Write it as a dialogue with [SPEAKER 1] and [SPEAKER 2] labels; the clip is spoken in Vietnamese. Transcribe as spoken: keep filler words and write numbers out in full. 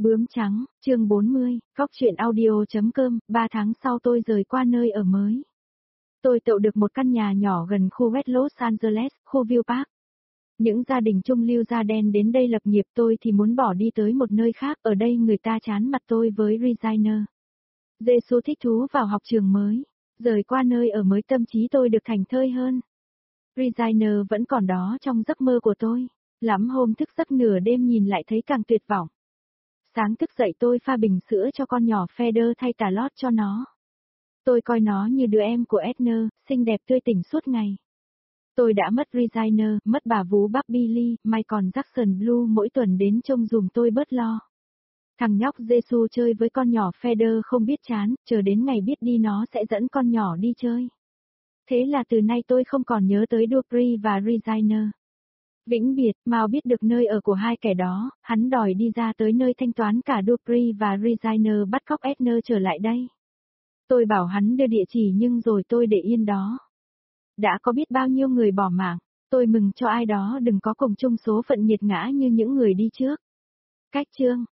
[SPEAKER 1] Bướm trắng, chương bốn mươi, Cóc truyện audio.com, ba tháng sau tôi rời qua nơi ở mới. Tôi tậu được một căn nhà nhỏ gần khu West Los Angeles, khu View Park. Những gia đình trung lưu da đen đến đây lập nghiệp, tôi thì muốn bỏ đi tới một nơi khác, ở đây người ta chán mặt tôi với designer. Giê-xu thích thú vào học trường mới, rời qua nơi ở mới tâm trí tôi được thảnh thơi hơn. Designer vẫn còn đó trong giấc mơ của tôi, lắm hôm thức giấc nửa đêm nhìn lại thấy càng tuyệt vọng. Sáng thức dậy tôi pha bình sữa cho con nhỏ Feather thay tà lót cho nó. Tôi coi nó như đứa em của Edna, xinh đẹp tươi tỉnh suốt ngày. Tôi đã mất Designer, mất bà vú Barbie Lee, may còn Jackson Blue mỗi tuần đến trông dùm tôi bớt lo. Thằng nhóc Giê-xu chơi với con nhỏ Feather không biết chán, chờ đến ngày biết đi nó sẽ dẫn con nhỏ đi chơi. Thế là từ nay tôi không còn nhớ tới Dupree và Designer. Vĩnh biệt, Mao biết được nơi ở của hai kẻ đó, hắn đòi đi ra tới nơi thanh toán cả Dupree và Designer bắt cóc Edna trở lại đây. Tôi bảo hắn đưa địa chỉ nhưng rồi tôi để yên đó. Đã có biết bao nhiêu người bỏ mạng, tôi mừng cho ai đó đừng có cùng chung số phận nghiệt ngã như những người đi trước. Cách chương,